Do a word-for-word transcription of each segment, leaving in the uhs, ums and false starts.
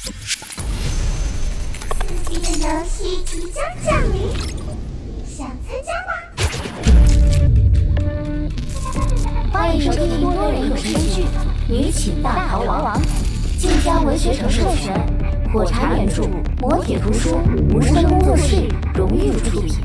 刺激的游戏即将降临，想参加吗？ 欢迎收听多人有声剧《女寝大逃亡》，晋江文学城授权，火柴原著，磨铁图书，无声工作室荣誉出品。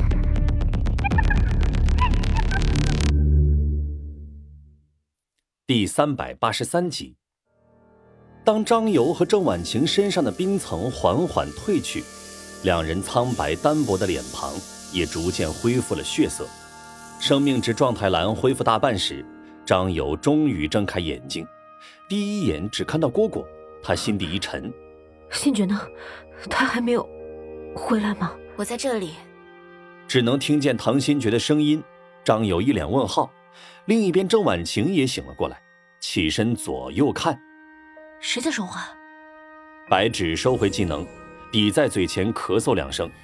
第三百八十三集。当张游和郑婉晴身上的冰层缓缓褪去，两人苍白单薄的脸庞也逐渐恢复了血色。生命值状态栏恢复大半时，张游终于睁开眼睛，第一眼只看到蝈蝈，他心底一沉。 星爵呢？他还没有回来吗？ 我在这里。 只能听见唐新觉的声音。张游一脸问号，另一边郑婉晴也醒了过来，起身左右看。 谁在说话？ 白芷收回技能，抵在嘴前咳嗽两声。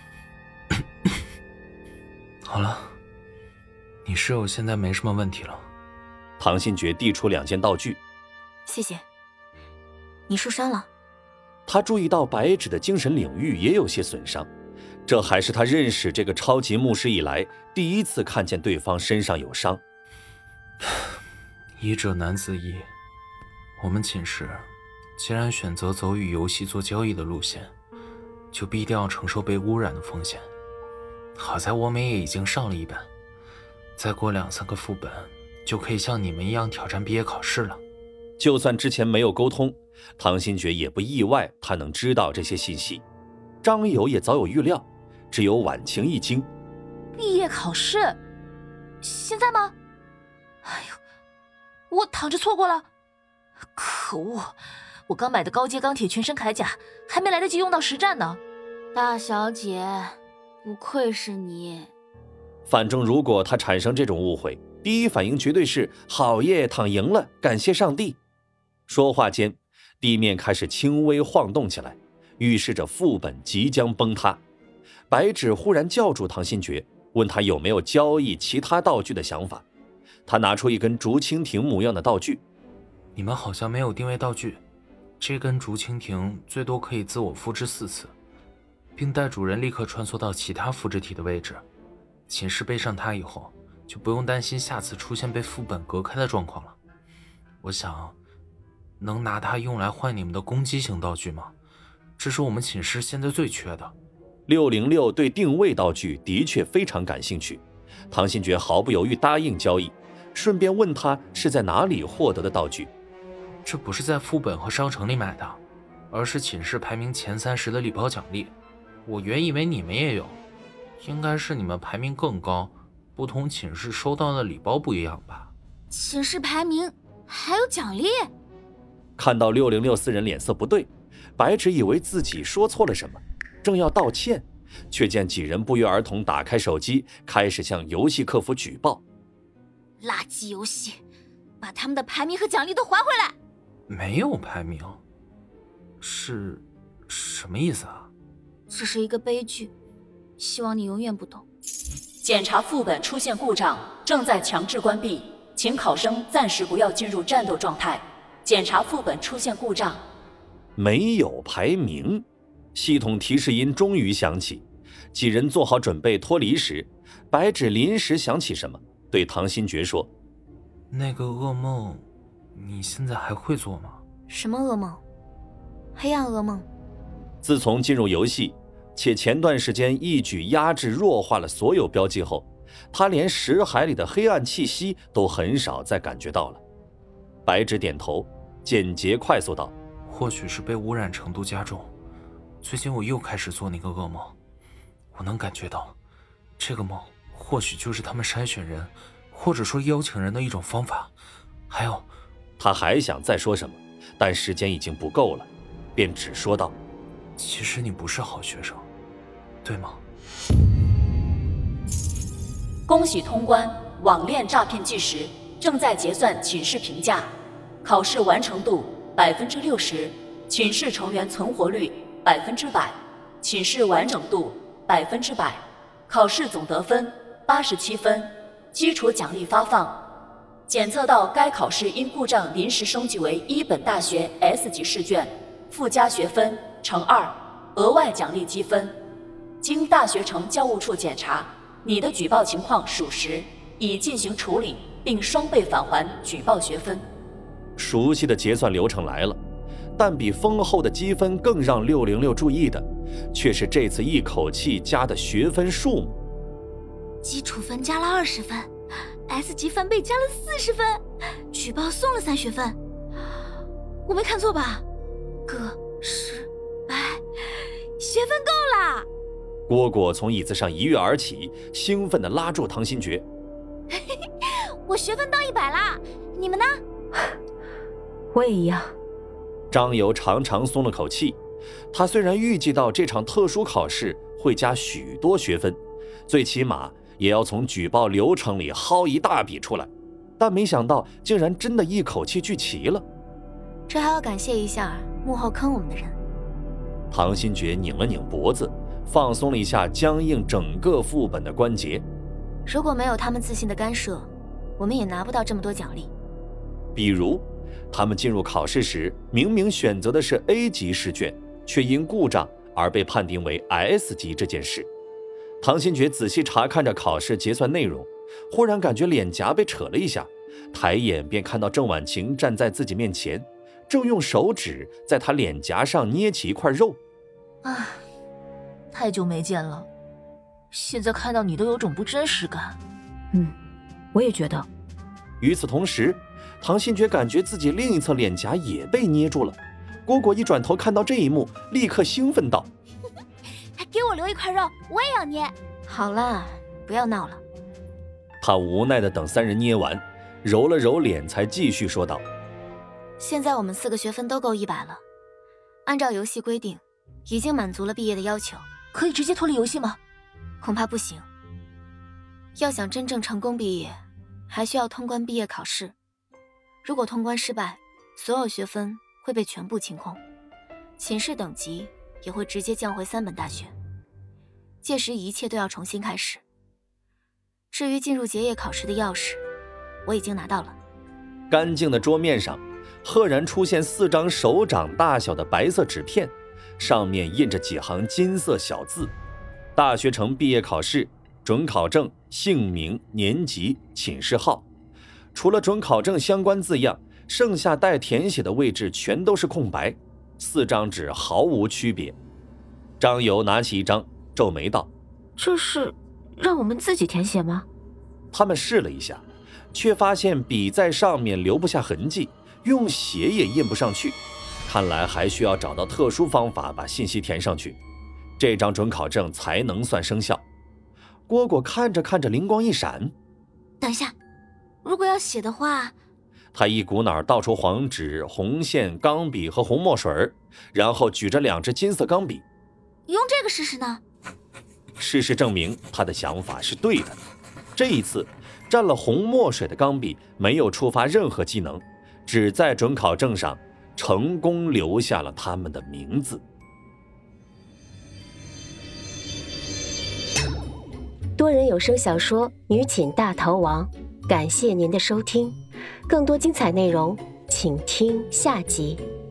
好了，你室友现在没什么问题了。 唐新觉递出两件道具。 谢谢。你受伤了？ 他注意到白芷的精神领域也有些损伤，这还是他认识这个超级牧师以来第一次看见对方身上有伤。 医者难自医，我们寝室既然选择走与游戏做交易的路线，就必定要承受被污染的风险。好在我们也已经上了一本，再过两三个副本就可以像你们一样挑战毕业考试了。 就算之前没有沟通，唐新觉也不意外他能知道这些信息。张友也早有预料，只有婉晴一惊。 毕业考试？现在吗？哎呦，我躺着错过了。可恶，我刚买的高阶钢铁全身铠甲还没来得及用到实战呢。 大小姐，不愧是你。 反正如果他产生这种误会，第一反应绝对是好耶，躺赢了，感谢上帝。说话间，地面开始轻微晃动起来，预示着副本即将崩塌。白芷忽然叫住唐新觉，问他有没有交易其他道具的想法。他拿出一根竹蜻蜓模样的道具。 你们好像没有定位道具，这根竹蜻蜓最多可以自我复制四次，并带主人立刻穿梭到其他复制体的位置。寝室背上它以后，就不用担心下次出现被副本隔开的状况了。我想能拿它用来换你们的攻击型道具吗？这是我们寝室现在最缺的。 六零六对定位道具的确非常感兴趣，唐新觉毫不犹豫答应交易，顺便问他是在哪里获得的道具。 这不是在副本和商城里买的，而是寝室排名前三十的礼包奖励。我原以为你们也有，应该是你们排名更高，不同寝室收到的礼包不一样吧。 寝室排名还有奖励？ 看到六零六四人脸色不对，白芷以为自己说错了什么，正要道歉，却见几人不约而同打开手机，开始向游戏客服举报。 垃圾游戏，把他们的排名和奖励都还回来。 没有排名？是什么意思啊？ 这是一个悲剧，希望你永远不懂。 检查副本出现故障，正在强制关闭，请考生暂时不要进入战斗状态。检查副本出现故障。 没有排名，系统提示音终于响起。几人做好准备脱离时，白芷临时想起什么，对唐新觉说： 那个噩梦你现在还会做吗？ 什么噩梦？黑暗噩梦。 自从进入游戏，且前段时间一举压制弱化了所有标记后，他连识海里的黑暗气息都很少再感觉到了。白芷点头，简洁快速道： 或许是被污染程度加重，最近我又开始做那个噩梦。我能感觉到，这个梦或许就是他们筛选人，或者说邀请人的一种方法。还有， 他还想再说什么，但时间已经不够了，便只说道： 其实你不是好学生，对吗？ 恭喜通关，网恋诈骗计时，正在结算寝室评价，考试完成度百分之六十，寝室成员存活率百分之百，寝室完整度百分之百，考试总得分八十七分，基础奖励发放。检测到该考试因故障临时升级为一本大学 S 级试卷， 附加学分乘二，额外奖励积分。经大学城教务处检查，你的举报情况属实，已进行处理，并双倍返还举报学分。 熟悉的结算流程来了，但比丰厚的积分更让六零六注意的，却是这次一口气加的学分数目。 基础分加了二十分 ，S 级翻倍加了四十分，举报送了三学分。我没看错吧？个十百，学分够了！ 蝈蝈从椅子上一跃而起，兴奋地拉住唐新觉。 我学分到一百啦，你们呢？ 我也一样。 张游长长松了口气，他虽然预计到这场特殊考试会加许多学分，最起码也要从举报流程里薅一大笔出来，但没想到竟然真的一口气聚齐了。 这还要感谢一下幕后坑我们的人。 唐新觉拧了拧脖子，放松了一下僵硬整个副本的关节。 如果没有他们自信的干涉，我们也拿不到这么多奖励。 比如他们进入考试时明明选择的是 A 级试卷，却因故障而被判定为 S 级这件事。唐新觉仔细查看着考试结算内容，忽然感觉脸颊被扯了一下，抬眼便看到郑婉晴站在自己面前，正用手指在他脸颊上捏起一块肉。 唉，太久没见了，现在看到你都有种不真实感。 嗯，我也觉得。 与此同时，唐新觉感觉自己另一侧脸颊也被捏住了。蝈蝈一转头看到这一幕，立刻兴奋道： 还给我留一块肉，我也要捏。好了，不要闹了。 他无奈地等三人捏完，揉了揉脸，才继续说道： 现在我们四个学分都够一百了，按照游戏规定，已经满足了毕业的要求。 可以直接脱离游戏吗？ 恐怕不行。要想真正成功毕业，还需要通关毕业考试。如果通关失败，所有学分会被全部清空，寝室等级也会直接降回三本大学。届时一切都要重新开始。至于进入结业考试的钥匙，我已经拿到了。 干净的桌面上赫然出现四张手掌大小的白色纸片，上面印着几行金色小字：大学城毕业考试准考证、姓名、年级、寝室号。除了准考证相关字样，剩下待填写的位置全都是空白，四张纸毫无区别。张游拿起一张，皱眉道： 这是让我们自己填写吗？ 他们试了一下，却发现笔在上面留不下痕迹，用血也印不上去，看来还需要找到特殊方法把信息填上去，这张准考证才能算生效。蝈蝈看着看着灵光一闪， 等一下，如果要写的话…… 他一股脑倒出黄纸、红线、钢笔和红墨水，然后举着两支金色钢笔， 用这个试试呢？ 事实证明他的想法是对的。这一次沾了红墨水的钢笔没有触发任何技能，只在准考证上成功留下了他们的名字。 多人有声小说《女寝大逃亡》，感谢您的收听，更多精彩内容请听下集。